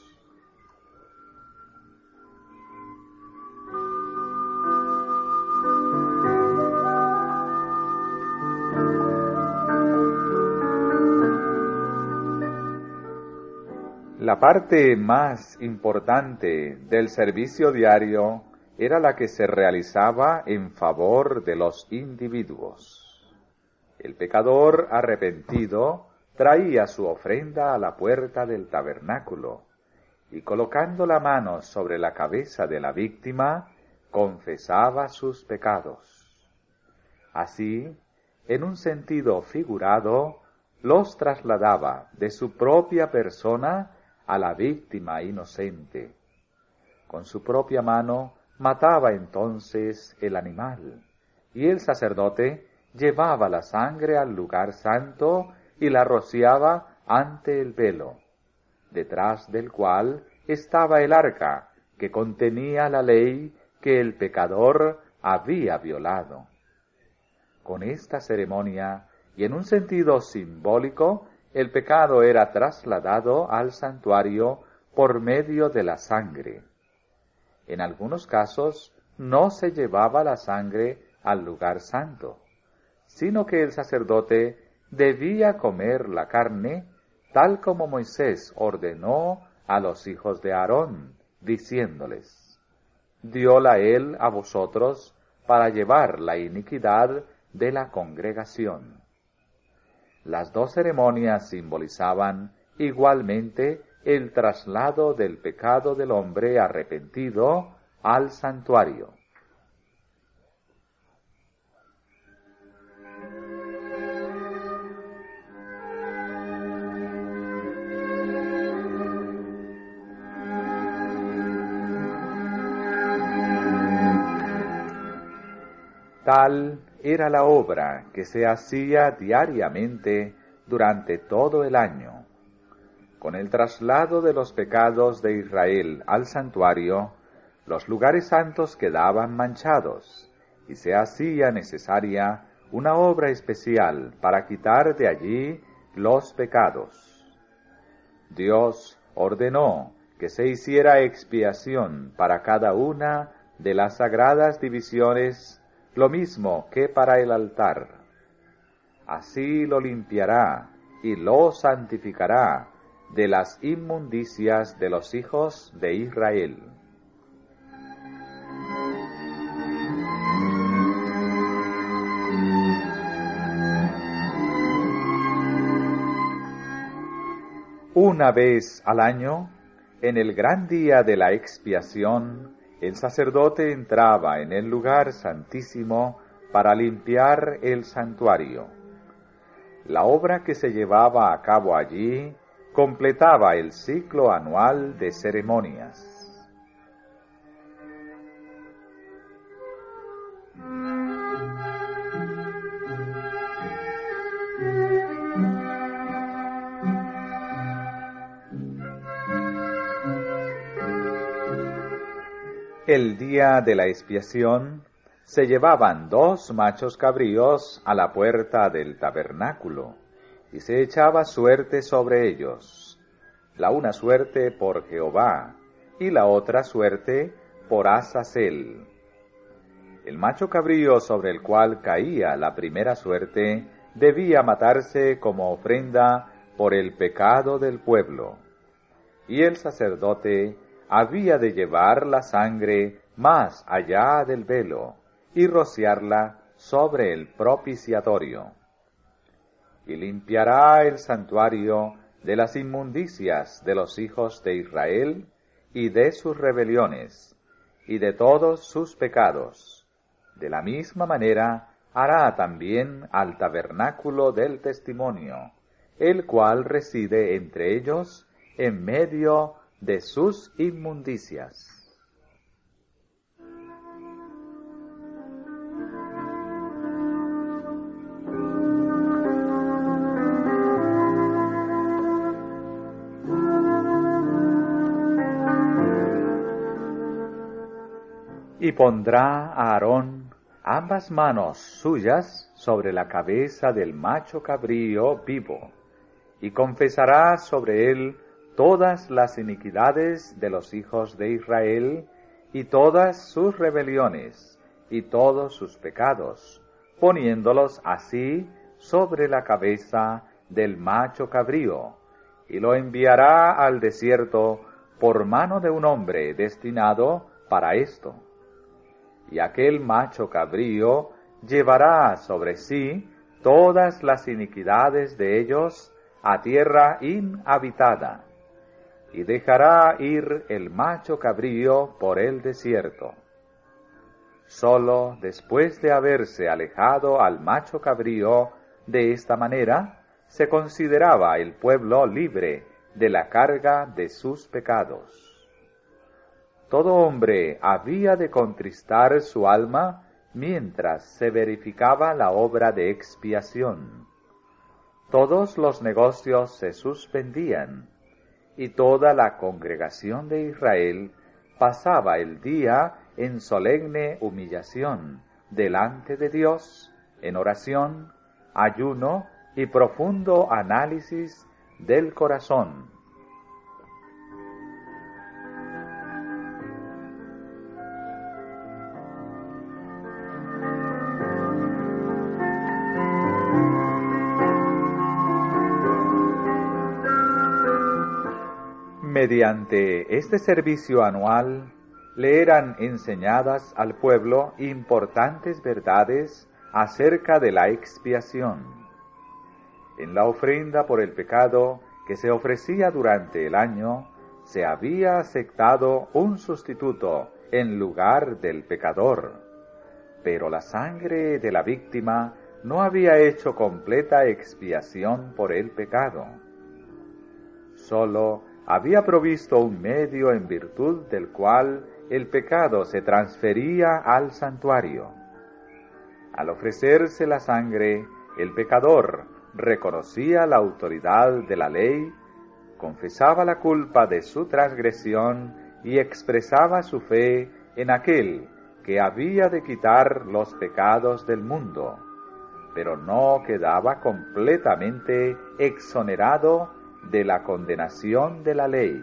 La parte más importante del servicio diario era la que se realizaba en favor de los individuos. El pecador arrepentido traía su ofrenda a la puerta del tabernáculo y colocando la mano sobre la cabeza de la víctima, confesaba sus pecados. Así, en un sentido figurado, los trasladaba de su propia persona a la víctima inocente. Con su propia mano mataba entonces el animal, y el sacerdote llevaba la sangre al lugar santo y la rociaba ante el velo, detrás del cual estaba el arca que contenía la ley que el pecador había violado. Con esta ceremonia, y en un sentido simbólico, el pecado era trasladado al santuario por medio de la sangre. En algunos casos no se llevaba la sangre al lugar santo, sino que el sacerdote debía comer la carne tal como Moisés ordenó a los hijos de Aarón, diciéndoles: «Dióla él a vosotros para llevar la iniquidad de la congregación». Las dos ceremonias simbolizaban igualmente el traslado del pecado del hombre arrepentido al santuario. Tal era la obra que se hacía diariamente durante todo el año. Con el traslado de los pecados de Israel al santuario, los lugares santos quedaban manchados y se hacía necesaria una obra especial para quitar de allí los pecados. Dios ordenó que se hiciera expiación para cada una de las sagradas divisiones, lo mismo que para el altar. Así lo limpiará y lo santificará de las inmundicias de los hijos de Israel. Una vez al año, en el gran día de la expiación, el sacerdote entraba en el lugar santísimo para limpiar el santuario. La obra que se llevaba a cabo allí completaba el ciclo anual de ceremonias. El día de la expiación se llevaban 2 machos cabríos a la puerta del tabernáculo y se echaba suerte sobre ellos, la una suerte por Jehová y la otra suerte por Azazel. El macho cabrío sobre el cual caía la primera suerte debía matarse como ofrenda por el pecado del pueblo, y el sacerdote había de llevar la sangre más allá del velo y rociarla sobre el propiciatorio. Y limpiará el santuario de las inmundicias de los hijos de Israel y de sus rebeliones y de todos sus pecados. De la misma manera hará también al tabernáculo del testimonio, el cual reside entre ellos en medio de sus inmundicias. Y pondrá a Aarón ambas manos suyas sobre la cabeza del macho cabrío vivo, y confesará sobre él todas las iniquidades de los hijos de Israel, y todas sus rebeliones, y todos sus pecados, poniéndolos así sobre la cabeza del macho cabrío, y lo enviará al desierto por mano de un hombre destinado para esto. Y aquel macho cabrío llevará sobre sí todas las iniquidades de ellos a tierra inhabitada, y dejará ir el macho cabrío por el desierto. Solo después de haberse alejado al macho cabrío de esta manera, se consideraba el pueblo libre de la carga de sus pecados. Todo hombre había de contristar su alma mientras se verificaba la obra de expiación. Todos los negocios se suspendían, y toda la congregación de Israel pasaba el día en solemne humillación delante de Dios, en oración, ayuno y profundo análisis del corazón. Mediante este servicio anual, le eran enseñadas al pueblo importantes verdades acerca de la expiación. En la ofrenda por el pecado que se ofrecía durante el año, se había aceptado un sustituto en lugar del pecador, pero la sangre de la víctima no había hecho completa expiación por el pecado. Solo había provisto un medio en virtud del cual el pecado se transfería al santuario. Al ofrecerse la sangre, el pecador reconocía la autoridad de la ley, confesaba la culpa de su transgresión y expresaba su fe en aquel que había de quitar los pecados del mundo, pero no quedaba completamente exonerado de la condenación de la ley.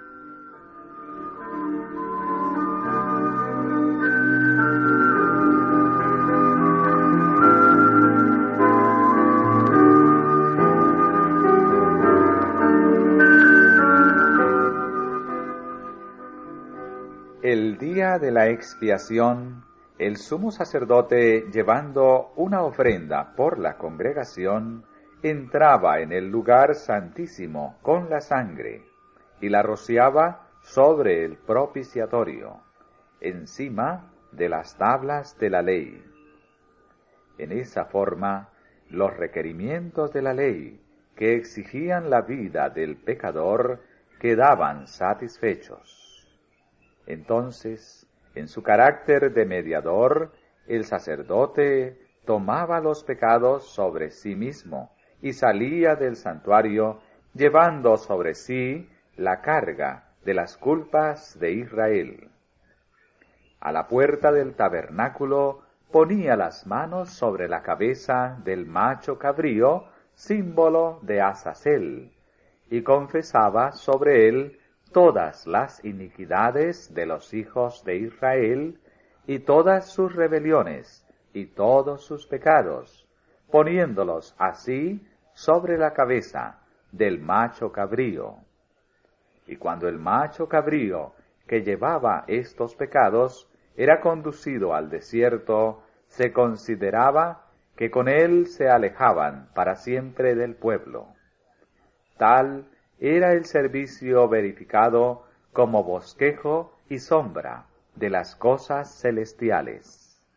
El día de la expiación, el sumo sacerdote, llevando una ofrenda por la congregación, entraba en el lugar santísimo con la sangre y la rociaba sobre el propiciatorio, encima de las tablas de la ley. En esa forma, los requerimientos de la ley que exigían la vida del pecador quedaban satisfechos. Entonces, en su carácter de mediador, el sacerdote tomaba los pecados sobre sí mismo y salía del santuario llevando sobre sí la carga de las culpas de Israel. A la puerta del tabernáculo ponía las manos sobre la cabeza del macho cabrío, símbolo de Azazel, y confesaba sobre él todas las iniquidades de los hijos de Israel y todas sus rebeliones y todos sus pecados, poniéndolos así sobre la cabeza del macho cabrío. Y cuando el macho cabrío que llevaba estos pecados era conducido al desierto, se consideraba que con él se alejaban para siempre del pueblo. Tal era el servicio verificado como bosquejo y sombra de las cosas celestiales.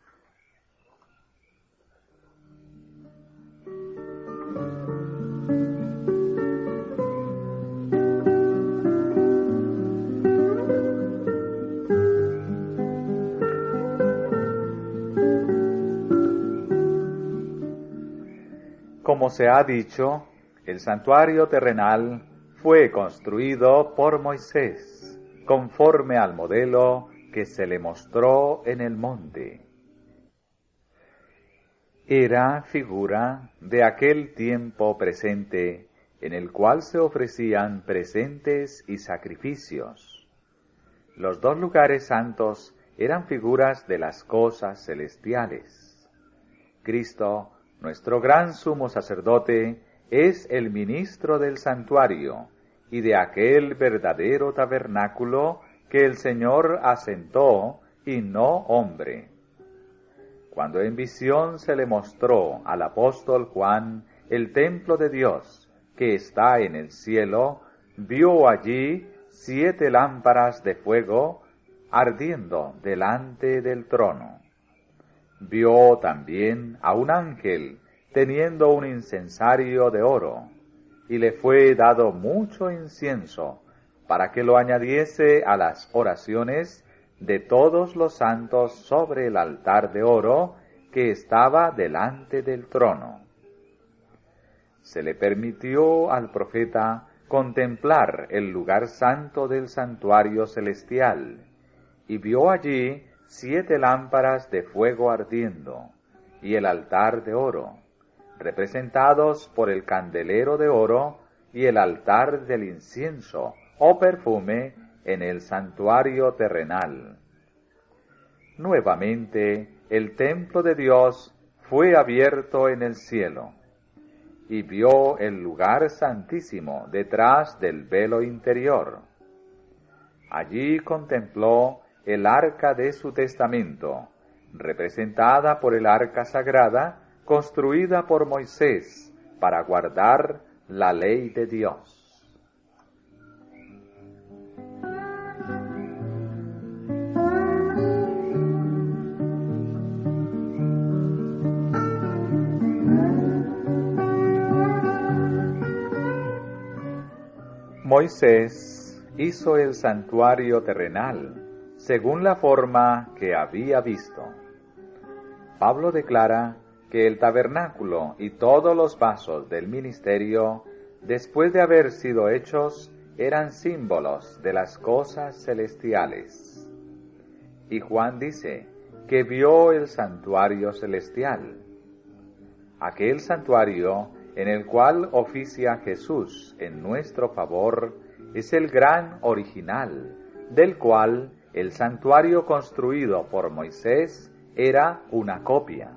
Como se ha dicho, el santuario terrenal fue construido por Moisés, conforme al modelo que se le mostró en el monte. Era figura de aquel tiempo presente en el cual se ofrecían presentes y sacrificios. Los dos lugares santos eran figuras de las cosas celestiales. Cristo, nuestro gran sumo sacerdote, es el ministro del santuario y de aquel verdadero tabernáculo que el Señor asentó y no hombre. Cuando en visión se le mostró al apóstol Juan el templo de Dios, que está en el cielo, vio allí 7 lámparas de fuego ardiendo delante del trono. Vio también a un ángel teniendo un incensario de oro, y le fue dado mucho incienso, para que lo añadiese a las oraciones de todos los santos sobre el altar de oro que estaba delante del trono. Se le permitió al profeta contemplar el lugar santo del santuario celestial, y vio allí 7 lámparas de fuego ardiendo, y el altar de oro, representados por el candelero de oro y el altar del incienso o perfume en el santuario terrenal. Nuevamente, el templo de Dios fue abierto en el cielo, y vio el lugar santísimo detrás del velo interior. Allí contempló el arca de su testamento, representada por el arca sagrada, construida por Moisés para guardar la ley de Dios. Moisés hizo el santuario terrenal según la forma que había visto. Pablo declara que el tabernáculo y todos los vasos del ministerio, después de haber sido hechos, eran símbolos de las cosas celestiales. Y Juan dice que vio el santuario celestial. Aquel santuario en el cual oficia Jesús en nuestro favor es el gran original, del cual el santuario construido por Moisés era una copia.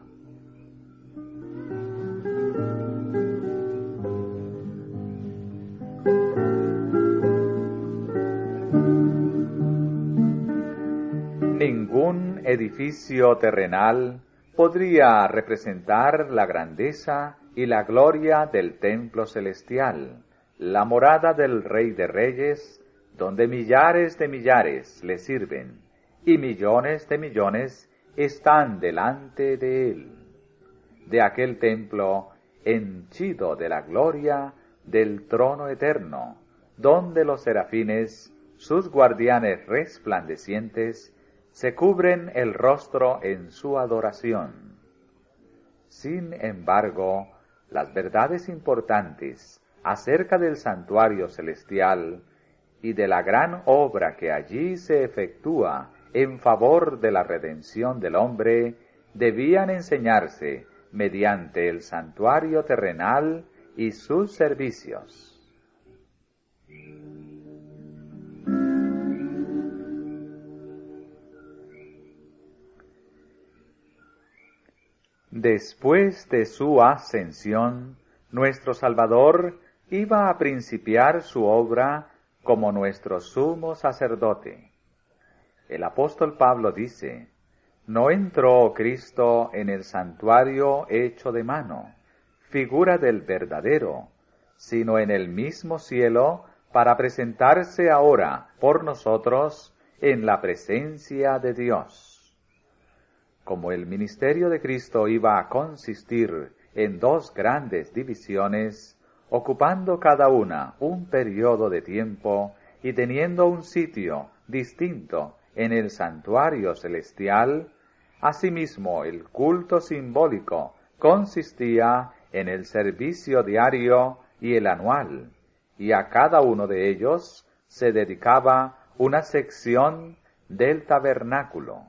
Ningún edificio terrenal podría representar la grandeza y la gloria del templo celestial, la morada del Rey de Reyes, donde millares de millares le sirven, y millones de millones están delante de él. De aquel templo henchido de la gloria del trono eterno, donde los serafines, sus guardianes resplandecientes, se cubren el rostro en su adoración. Sin embargo, las verdades importantes acerca del santuario celestial y de la gran obra que allí se efectúa en favor de la redención del hombre, debían enseñarse mediante el santuario terrenal y sus servicios. Después de su ascensión, nuestro Salvador iba a principiar su obra como nuestro sumo sacerdote. El apóstol Pablo dice: «No entró Cristo en el santuario hecho de mano, figura del verdadero, sino en el mismo cielo, para presentarse ahora por nosotros en la presencia de Dios». Como el ministerio de Cristo iba a consistir en 2 grandes divisiones, ocupando cada una un periodo de tiempo y teniendo un sitio distinto en el santuario celestial, asimismo el culto simbólico consistía en el servicio diario y el anual, y a cada uno de ellos se dedicaba una sección del tabernáculo.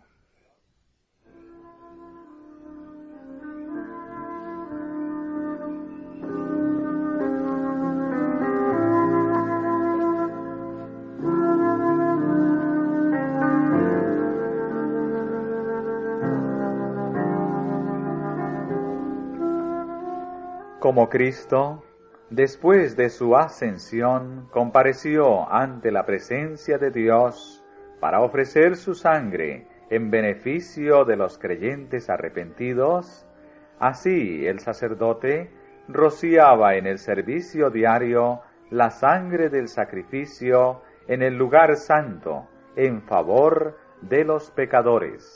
Como Cristo, después de su ascensión, compareció ante la presencia de Dios para ofrecer su sangre en beneficio de los creyentes arrepentidos. Así el sacerdote rociaba en el servicio diario la sangre del sacrificio en el lugar santo en favor de los pecadores.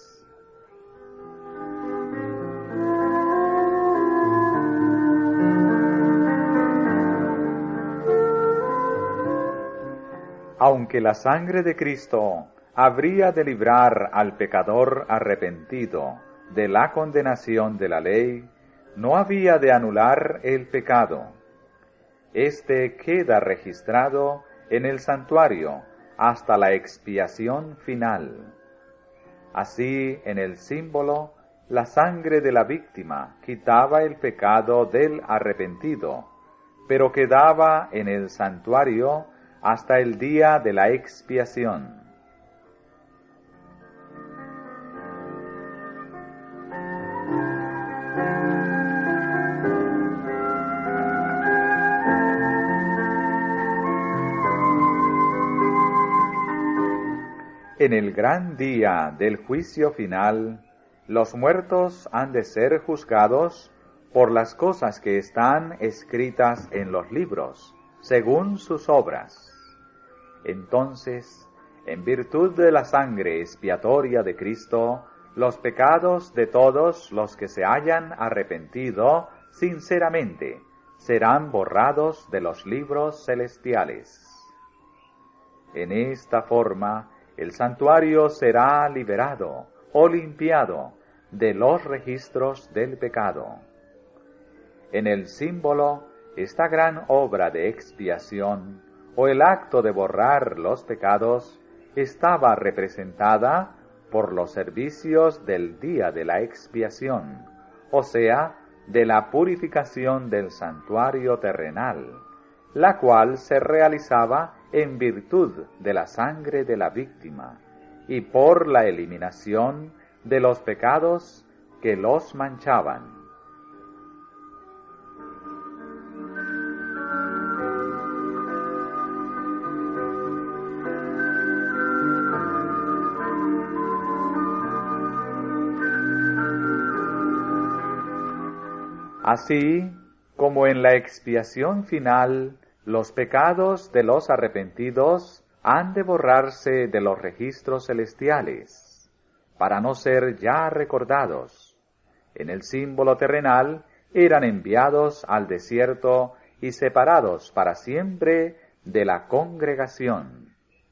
Aunque la sangre de Cristo habría de librar al pecador arrepentido de la condenación de la ley, no había de anular el pecado. Este queda registrado en el santuario hasta la expiación final. Así, en el símbolo, la sangre de la víctima quitaba el pecado del arrepentido, pero quedaba en el santuario hasta el día de la expiación. En el gran día del juicio final, los muertos han de ser juzgados por las cosas que están escritas en los libros, según sus obras. Entonces, en virtud de la sangre expiatoria de Cristo, los pecados de todos los que se hayan arrepentido sinceramente serán borrados de los libros celestiales. En esta forma, el santuario será liberado o limpiado de los registros del pecado. En el símbolo, esta gran obra de expiación, o el acto de borrar los pecados, estaba representada por los servicios del día de la expiación, o sea, de la purificación del santuario terrenal, la cual se realizaba en virtud de la sangre de la víctima y por la eliminación de los pecados que los manchaban. Así como en la expiación final, los pecados de los arrepentidos han de borrarse de los registros celestiales, para no ser ya recordados. En el símbolo terrenal eran enviados al desierto y separados para siempre de la congregación.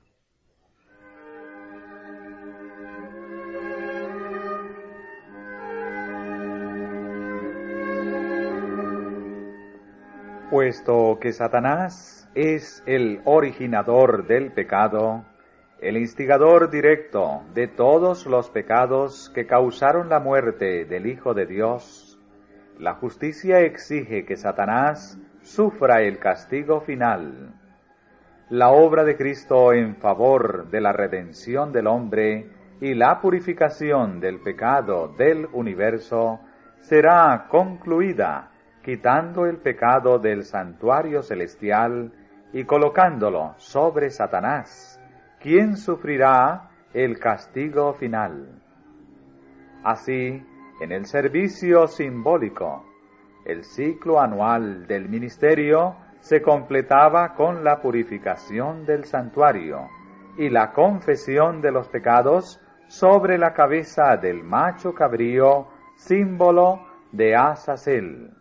Puesto que Satanás es el originador del pecado, el instigador directo de todos los pecados que causaron la muerte del Hijo de Dios, la justicia exige que Satanás sufra el castigo final. La obra de Cristo en favor de la redención del hombre y la purificación del pecado del universo será concluida quitando el pecado del santuario celestial y colocándolo sobre Satanás, quien sufrirá el castigo final. Así, en el servicio simbólico, el ciclo anual del ministerio se completaba con la purificación del santuario y la confesión de los pecados sobre la cabeza del macho cabrío, símbolo de Azazel.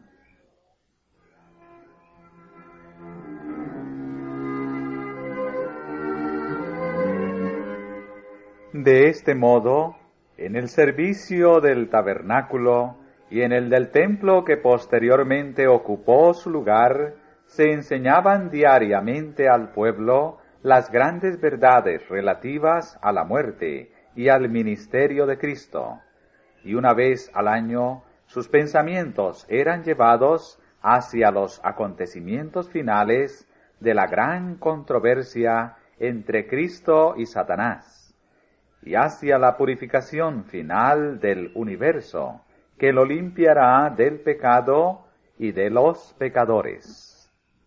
De este modo, en el servicio del tabernáculo y en el del templo que posteriormente ocupó su lugar, se enseñaban diariamente al pueblo las grandes verdades relativas a la muerte y al ministerio de Cristo, y una vez al año sus pensamientos eran llevados hacia los acontecimientos finales de la gran controversia entre Cristo y Satanás, y hacia la purificación final del universo, que lo limpiará del pecado y de los pecadores.